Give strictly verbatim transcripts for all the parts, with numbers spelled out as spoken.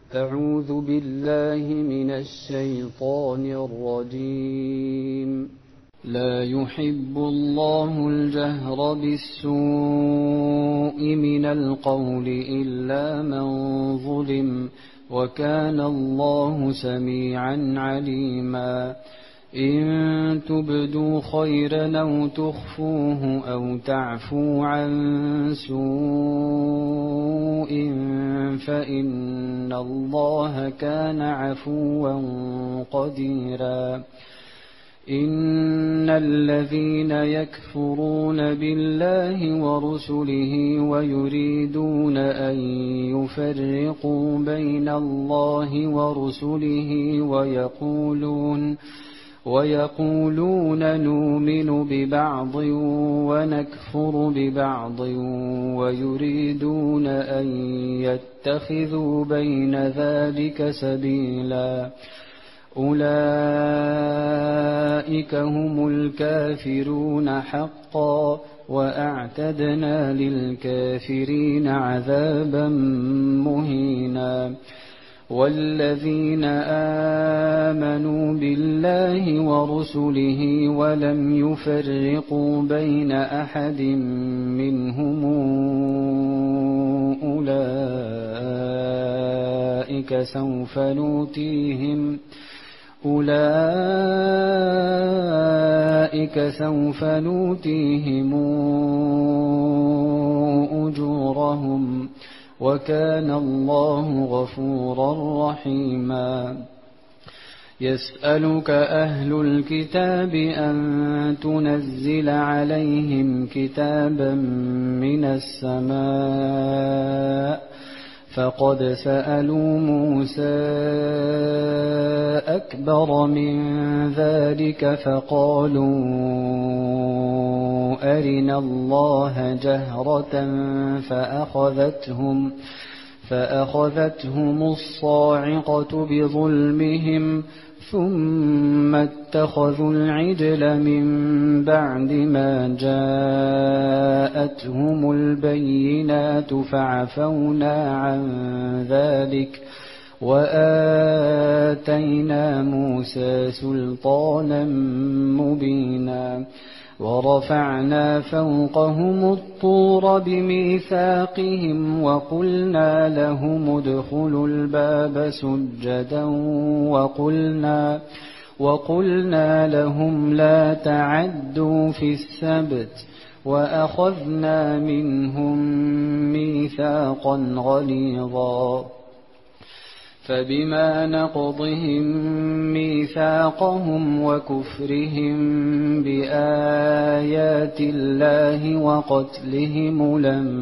أعوذ بالله من الشيطان الرجيم. لا يحب الله الجهر بالسوء من القول إلا من ظلم، وكان الله سميعا عليما. إن تبدوا خيرا أو تخفوه أو تعفو عن سوء فإن الله كان عفوا قديرا. إن الذين يكفرون بالله ورسله ويريدون أن يفرقوا بين الله ورسله ويقولون ويقولون نؤمن ببعض ونكفر ببعض ويريدون أن يتخذوا بين ذلك سبيلا، أولئك هم الكافرون حقا، وأعتدنا للكافرين عذابا مهينا. والذين آمنوا بالله ورسله ولم يفرقوا بين أحد منهم أولئك سوف نؤتيهم أولئك سوف نؤتيهم أجورهم، وكان الله غفورا رحيما. يسألك أهل الكتاب أن تنزل عليهم كتابا من السماء، فقد سألوا موسى أكبر من ذلك فقالوا أرنا الله جهرة فأخذتهم فأخذتهم الصاعقة بظلمهم، ثم اتخذوا العجل من بعد ما جاءتهم البينات فعفونا عن ذلك وآتينا موسى سلطانا مبينا. ورفعنا فوقهم الطور بميثاقهم وقلنا لهم ادخلوا الباب سجدا وقلنا, وقلنا لهم لا تعدوا في السبت، وأخذنا منهم ميثاقا غليظا. فبما نقضهم ميثاقهم وكفرهم بآيات الله وقتلهم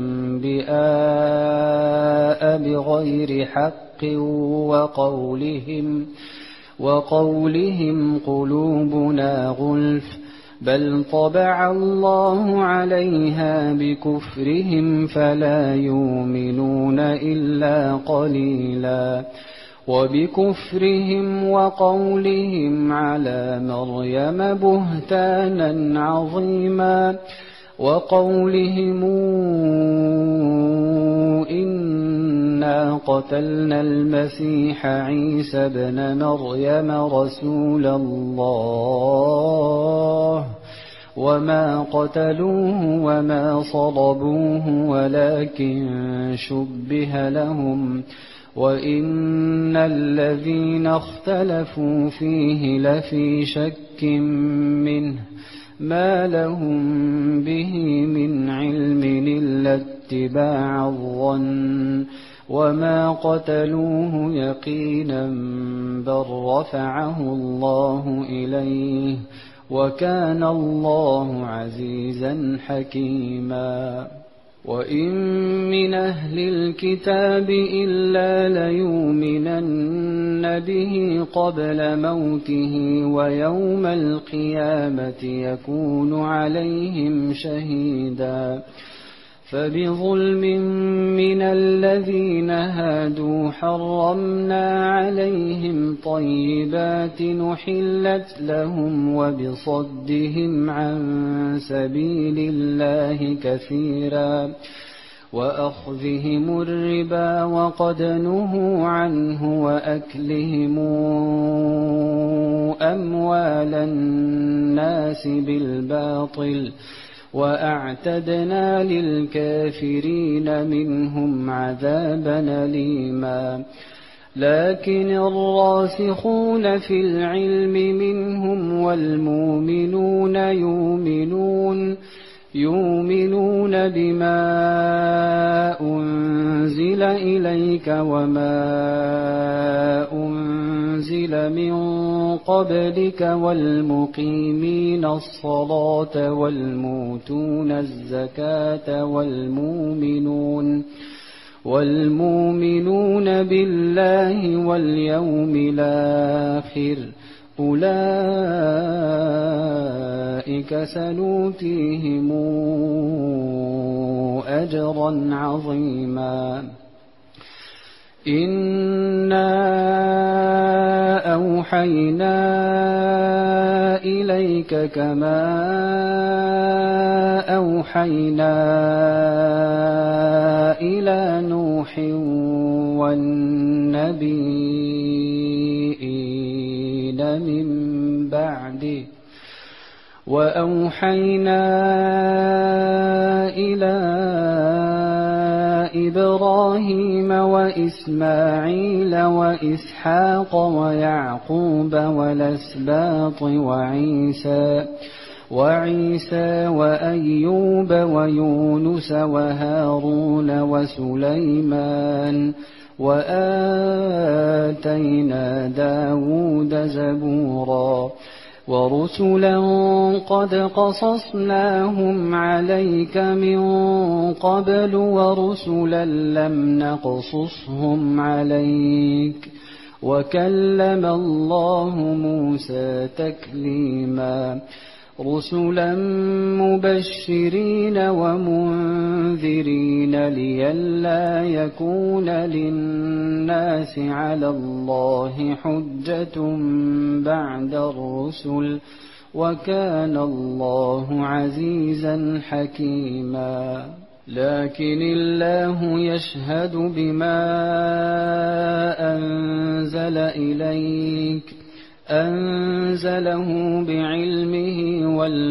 الأنبياء بغير حق وقولهم, وقولهم قلوبنا غلف، بل طبع الله عليها بكفرهم فلا يؤمنون إلا قليلا. وبكفرهم وقولهم على مريم بهتانا عظيما، وقولهم إنا قتلنا المسيح عيسى ابن مريم رسول الله وما قتلوه وما صلبوه ولكن شبه لهم، وإن الذين اختلفوا فيه لفي شك منه، ما لهم به من علم إلا اتباع الظن، وما قتلوه يقينا بل رفعه الله إليه، وكان الله عزيزا حكيما. وإن من أهل الكتاب إلا ليؤمنن به قبل موته ويوم القيامة يكون عليهم شهيدا. فبظلم من الذين هادوا حرمنا عليهم طيبات نحلت لهم وبصدهم عن سبيل الله كثيرا وأخذهم الربا وقد نهوا عنه وأكلهم أموال الناس بالباطل وأعتدنا للكافرين منهم عذابا أليما لكن الراسخون في العلم منهم والمؤمنون يؤمنون يؤمنون بما أنزل إليك وما أنزل من قبلك والمقيمين الصلاة والمؤتون الزكاة والمؤمنون والمؤمنون بالله واليوم الآخر أولئك سنؤتيهم أجرا عظيما إنا أوحينا إليك كما أوحينا إلى نوح والنبيين من بعده وأوحينا إلى إبراهيم وإسماعيل وإسحاق ويعقوب والأسباط وعيسى وعيسى وأيوب ويونس وهارون وسليمان وآتينا داود زبورا ورسلا قد قصصناهم عليك من قبل ورسلا لم نقصصهم عليك وكلم الله موسى تكليما رسلا مبشرين ومنذرين لئلا يكون للناس على الله حجة بعد الرسل وكان الله عزيزا حكيما لكن الله يشهد بما أنزل إليك أنزله بعلمه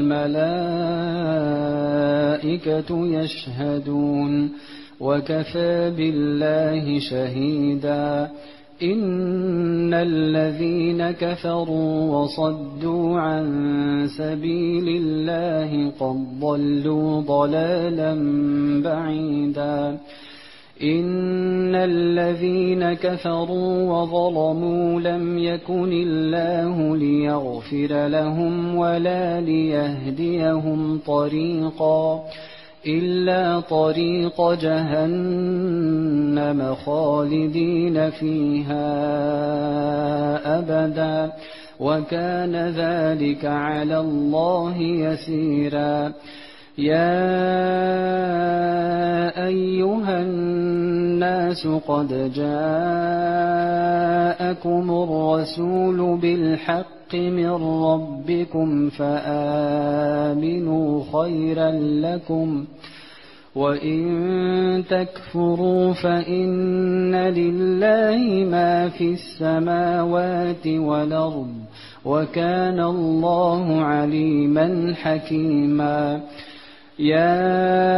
والملائكة يشهدون وكفى بالله شهيدا إن الذين كفروا وصدوا عن سبيل الله قد ضلوا ضلالا بعيدا إن الذين كفروا وظلموا لم يكن الله ليغفر لهم ولا ليهديهم طريقا إلا طريق جهنم خالدين فيها أبدا وكان ذلك على الله يسيرا يا أيها الناس قد جاءكم الرسول بالحق من ربكم فآمنوا خيرا لكم وإن تكفروا فإن لله ما في السماوات والأرض وكان الله عليما حكيما يا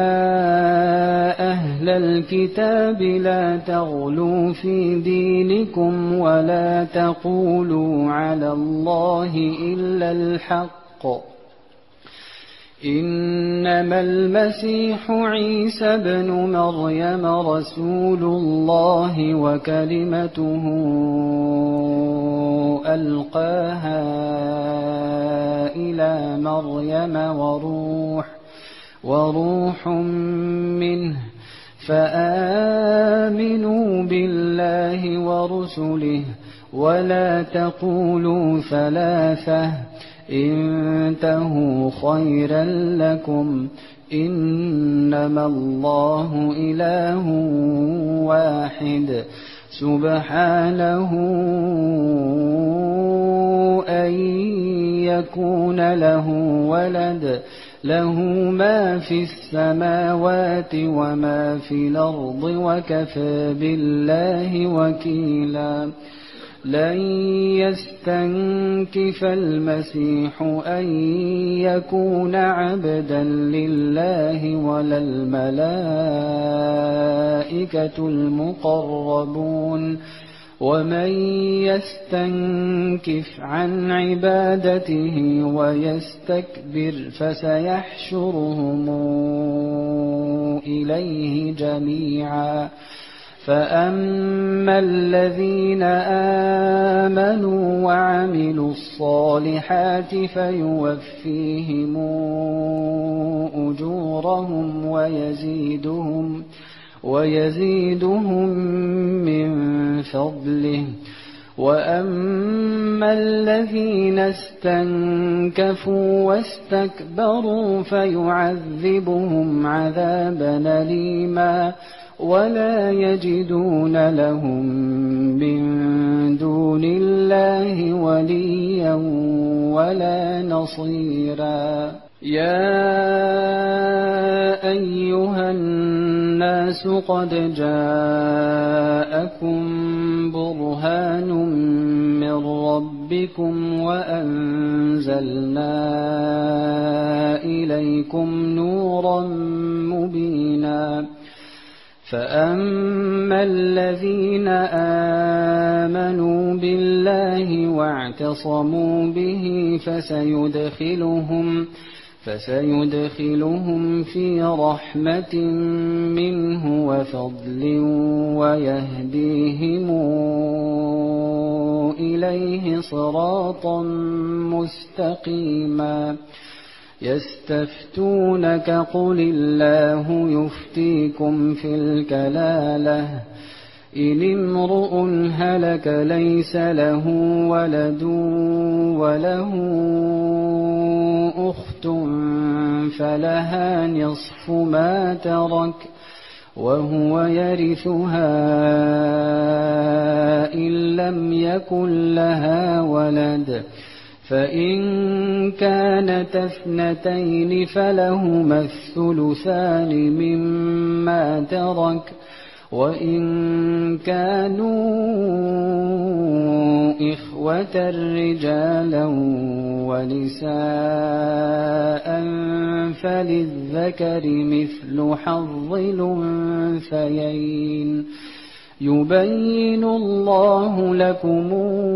أهل الكتاب لا تغلوا في دينكم ولا تقولوا على الله إلا الحق إنما المسيح عيسى بن مريم رسول الله وكلمته ألقاها إلى مريم وروح وروح منه فآمنوا بالله ورسله ولا تقولوا ثلاثة انتهوا خيرا لكم إنما الله إله واحد سبحانه أن يكون له ولد له ما في السماوات وما في الأرض وكفى بالله وكيلا لن يستنكف المسيح أن يكون عبدا لله ولا الملائكة المقربون ومن يستنكف عن عبادته ويستكبر فسيحشرهم إليه جميعا فأما الذين آمنوا وعملوا الصالحات فيوفيهم أجورهم ويزيدهم ويزيدهم من فضله وأما الذين استنكفوا واستكبروا فيعذبهم عذابا أليما ولا يجدون لهم من دون الله وليا ولا نصيرا يا أيها الناس قد جاءكم برهان من ربكم وأنزلنا إليكم نورا مبينا فأما الذين آمنوا بالله واعتصموا به فسيدخلهم فسيدخلهم في رحمة منه وفضل ويهديهم إليه صراطا مستقيما يستفتونك قل الله يفتيكم في الكلالة إن امرؤ هلك ليس له ولد وله أخت فلها نصف ما ترك وهو يرثها إن لم يكن لها ولد فإن كانت اثنتين فلهما الثلثان مما ترك وإن كانوا إخوة رجالا ونساء فللذكر مثل حظ الأنثيين يبين الله لكم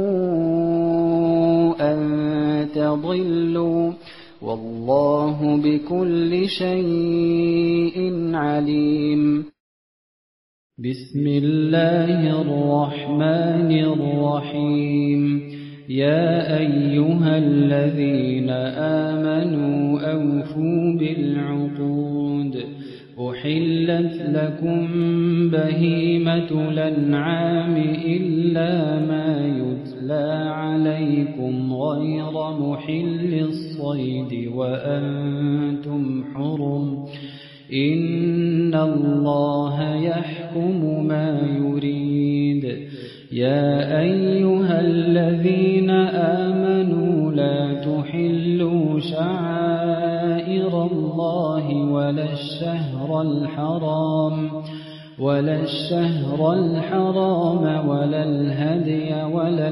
أن تضلوا والله بكل شيء عليم بسم الله الرحمن الرحيم يا أيها الذين آمنوا أوفوا بالعقود أحلت لكم بهيمة الأنعام إلا ما يتلى عليكم غير محل الصيد وأنتم حرم إن الله يحكم ما يريد يا أيها الذين آمنوا لا تحلوا شعائر الله ولا الشهر الحرام ولا الشهر الحرام ولا الهدي ولا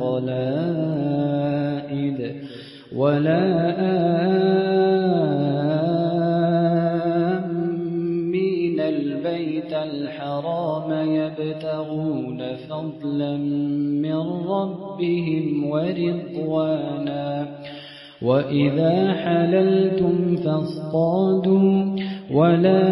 القلائد ولا آمين البيت الحرام يبتغون فضلا من ربهم ورضوانا وإذا حللتم فاصطادوا ولا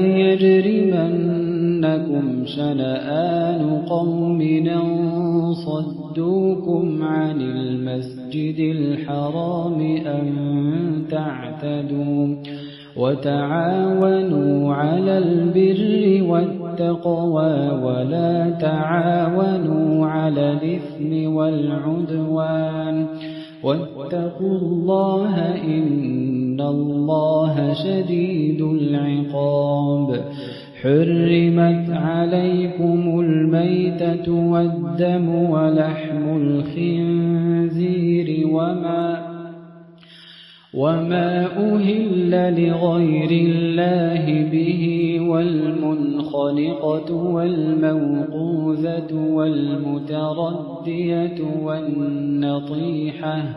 يجرمنكم شنآن قوم أن صدوكم عن المسجد الحرام أن تعتدوا وتعاونوا على البر والتقوى ولا تعاونوا على الإثم والعدوان واتقوا الله إن الله شديد العقاب حرمت عليكم الميتة والدم ولحم الخنزير وما وما أهل لغير الله به والمنخلقة والموقوذة والمتردية والنطيحة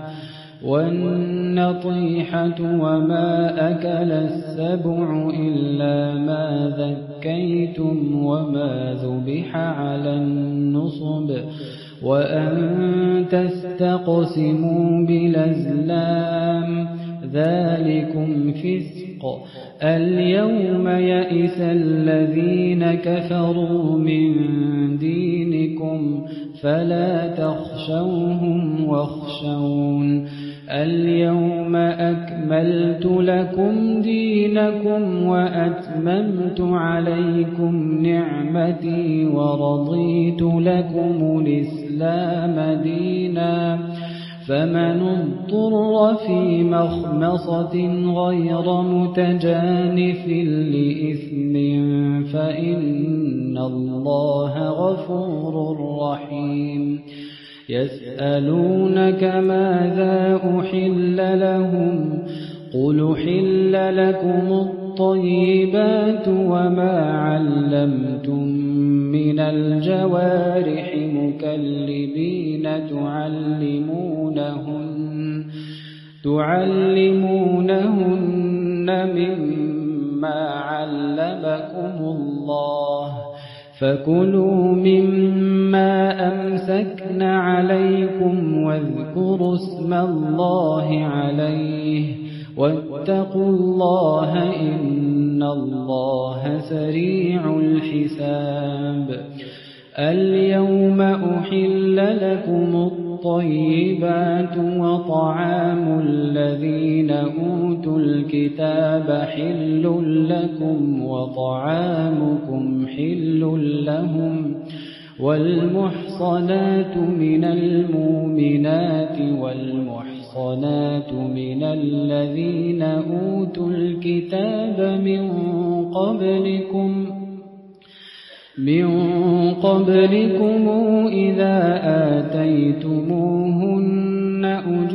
والنطيحة وما أكل السبع إلا ما ذكيتم وما ذبح على النصب وأن تستقسموا بالأزلام ذلكم فسق. اليوم يئس الذين كفروا من دينكم فلا تخشوهم واخشون. اليوم أكملت لكم دينكم وأتممت عليكم نعمتي ورضيت لكم الإسلام دينا. فمن اضطر في مخمصة غير متجانف لإثم فإن الله غفور رحيم. يسألونك ماذا أحل لهم قل أحل لكم الطيبات وما علمتم من الجوارح مكلبين تعلمونهن تعلمونهن مما علمكم الله فكلوا مما أمسكن عليكم واذكروا اسم الله عليه واتقوا الله إن الله سريع الحساب. اليوم أحل لكم الطيبات وطعام الذين أوتوا الكتاب حل لكم وطعامكم حل لهم والمحصنات من المؤمنات والمحصنات من الذين أوتوا الكتاب من قبلكم من قبلكم إذا آتيتموهن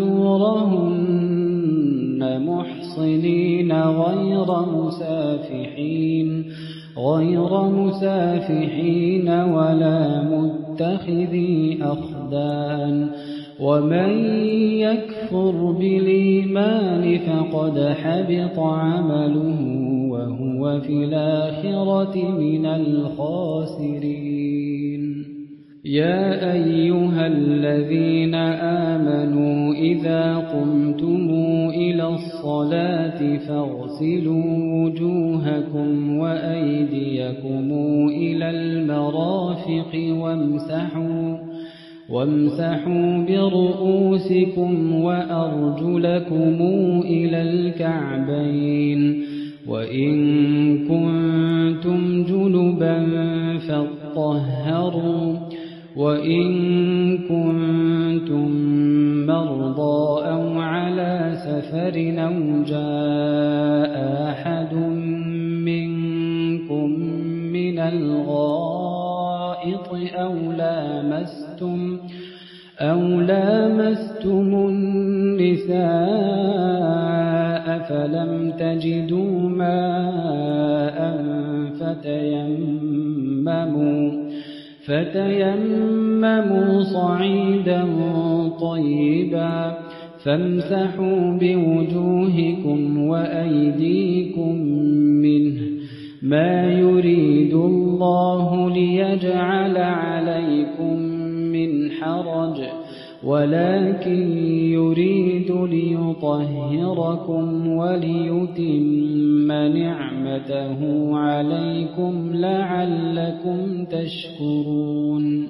أجورهن محصنين غير مسافحين غير مسافحين ولا متخذي أخدان. ومن يكفر بالإيمان فقد حبط عمله وهو في الآخرة من الخاسرين. يا أيها الذين آمنوا إذا قمتم إلى الصلاة فاغسلوا وجوهكم وأيديكم إلى المرافق وامسحوا وامسحوا برؤوسكم وأرجلكم إلى الكعبين وإن كنتم جنبا فاطهروا وإن كنتم مرضى أو على سفر أو جاء أحد منكم من الغائط أو لامستم أو لامستم النساء فلم تجدوا ماء فتيمموا فتيمموا صعيدا طيبا فامسحوا بوجوهكم وأيديكم منه ما يريد الله ليجعل عليكم من حرج ولكن يريد ليطهركم وليتم نعمته عليكم لعلكم تشكرون.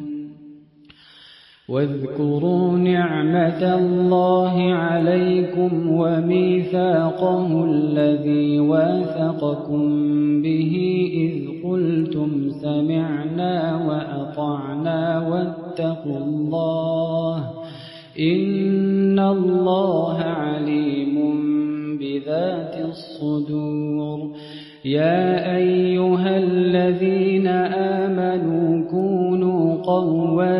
واذكروا نعمة الله عليكم وميثاقه الذي واثقكم به إذ قلتم سمعنا وأطعنا واتقوا الله إن الله عليم بذات الصدور. يا أيها الذين آمنوا كونوا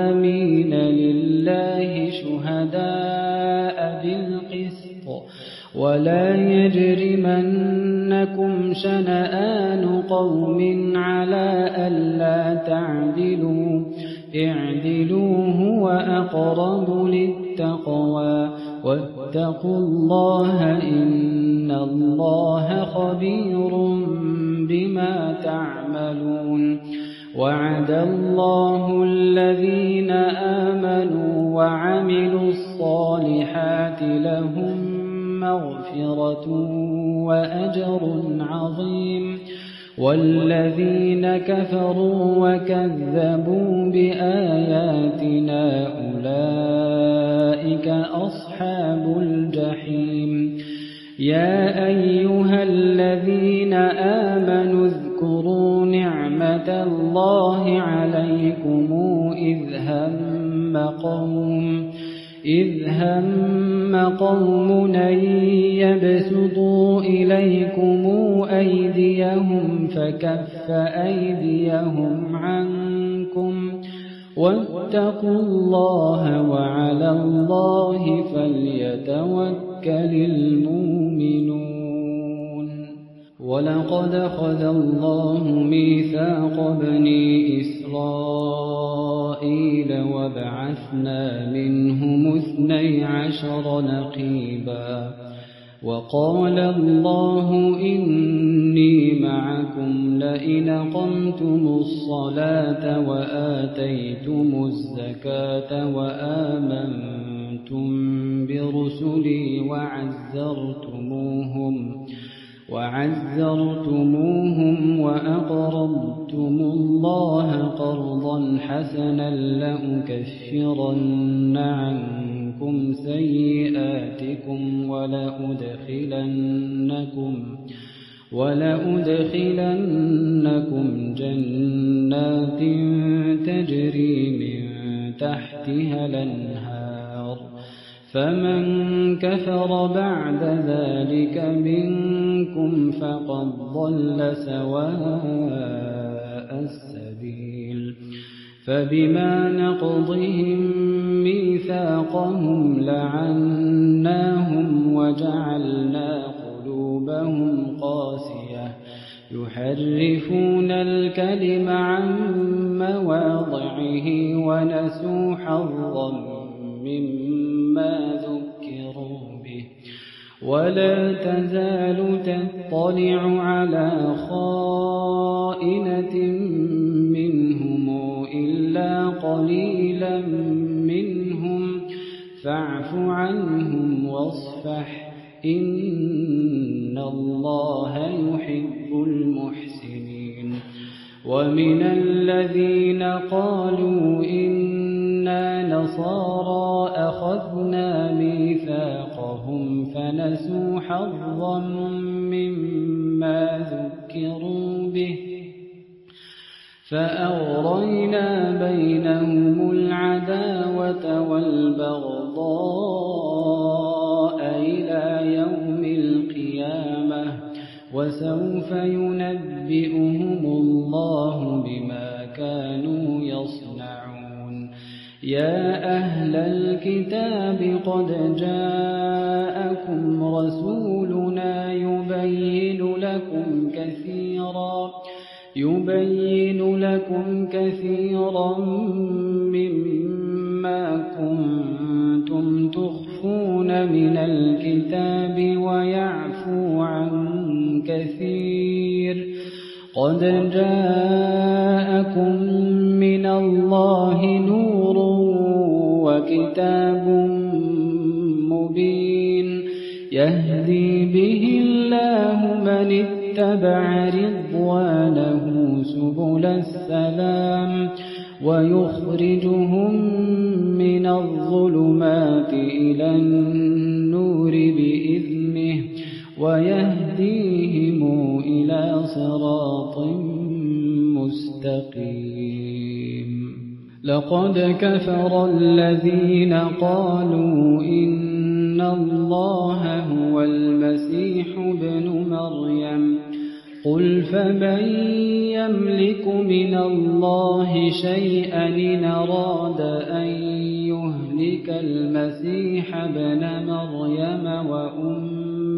قوامين لله شهداء بالقسط ولا يجرمنكم شنآن قوم على ألا تعدلوا اعدلوا هو أقرب للتقوى واتقوا الله إن الله خبير بما تعملون وعد الله الذين آمنوا وعملوا الصالحات لهم مغفرة وأجر عظيم والذين كفروا وكذبوا بآياتنا أولئك أصحاب الجحيم يا أيها الذين آمنوا اذكروا نعمة الله عليكم إذ هم قوم إذ هم قوم أن يبسطوا إليكم أيديهم فكف أيديهم عنكم واتقوا الله وعلى الله فليتوكل المؤمنون ولقد أخذ الله ميثاق بني إسرائيل وبعثنا منهم اثني عشر نقيبا وقال الله إني معكم لئن أقمتم الصلاة وآتيتم الزكاة وآمنتم برسلي وعزرتموهم وعزرتموهم وأقرضتم الله قرضا حسنا لأكفرن عنكم سيئاتكم ولأدخلنكم ولأدخلنكم جنات تجري من تحتها الأنهار فمن كفر بعد ذلك منكم فقد ضل سواء السبيل فبما نقضهم ميثاقهم لعناهم وجعلنا قلوبهم قاسية يحرفون الكلم عن مواضعه ونسوا حظا مما ذكروا به ولا تزال تطلع على خائنة منهم إلا قليلا منهم فاعف عنهم واصفح إن الله يحب المحسنين ومن الذين قالوا إنا نصارى أخذنا ميثاقهم فنسوا حظا مما ذكروا به فأغرينا بينهم العداوة والبغضاء إلى يوم القيامة وسوف ينبئهم الله بما كانوا يصنعون يا أهل الكتاب قد جاءكم رسولنا يبين لكم كثيرا يبين لكم كثيرا مما كنتم تخفون من الكتاب ويعفو عن كثير قد جاءكم من الله نور وكتاب مبين يهدي به الله من اتبع رضوانه سبل السلام ويخرجهم من الظلمات إلى النور بإذنه ويهديهم إلى صراط مستقيم لقد كفر الذين قالوا إن الله هو المسيح ابن مريم قل فمن يملك من الله شيئا إن أراد أن يهلك المسيح ابن مريم وأمه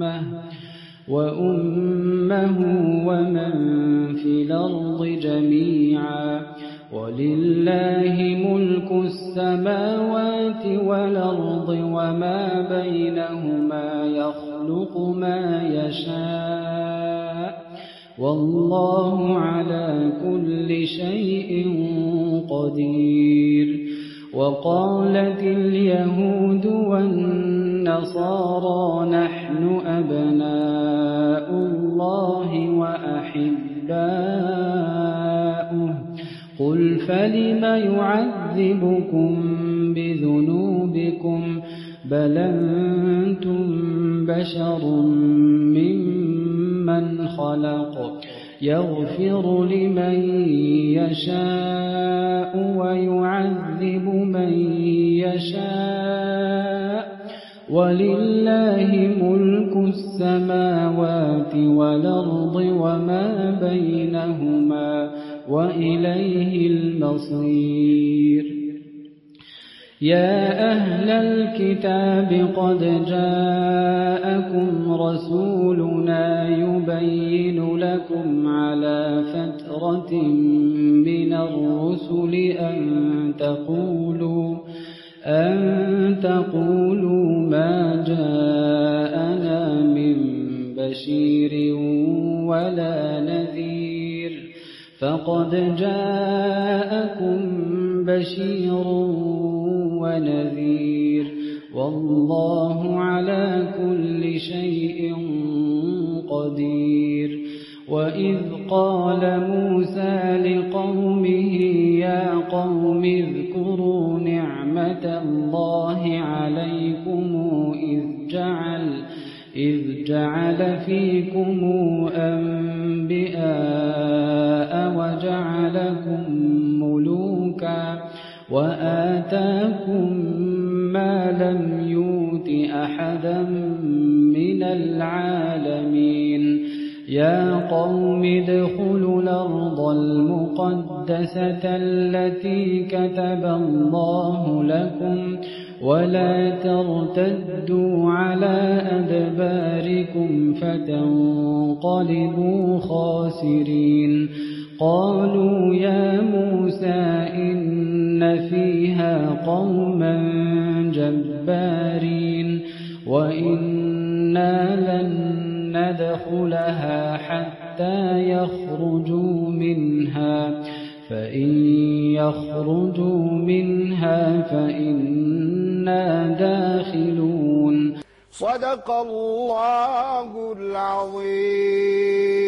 وأمه ومن في الأرض جميعا ولله ملك السماوات والأرض وما بينهما يخلق ما يشاء والله على كل شيء قدير. وقالت اليهود والنصارى نحن أبناء الله وأحباؤه قل فلم يعذبكم بذنوبكم بل أنتم بشر ممن خلق يغفر لمن يشاء ويعذب من يشاء ولله ملك السماوات والأرض وما بينهما وإليه المصير. يا أهل الكتاب قد جاءكم رسولنا يبين لكم على فترة من الرسل أن تقولوا أن تقولوا ما جاءنا من بشير ولا نذير فقد جاءكم بشير ونذير والله على كل شيء قدير. وإذ قال موسى لقومه يا قوم اذكروا نعمة الله عليكم إذ جعل إذ جعل فيكم أنبياء وجعلكم ملوكا وآتاكم ما لم يؤت أحدا من العالمين. يا قوم ادخلوا الأرض المقدسة التي كتب الله لكم ولا ترتدوا على أدباركم فتنقلبوا خاسرين. قالوا يا موسى إن فيها قوما جبارين وإنا لن ندخلها حتى يخرجوا منها فإن يخرجوا منها فإنا داخلون. صدق الله العظيم.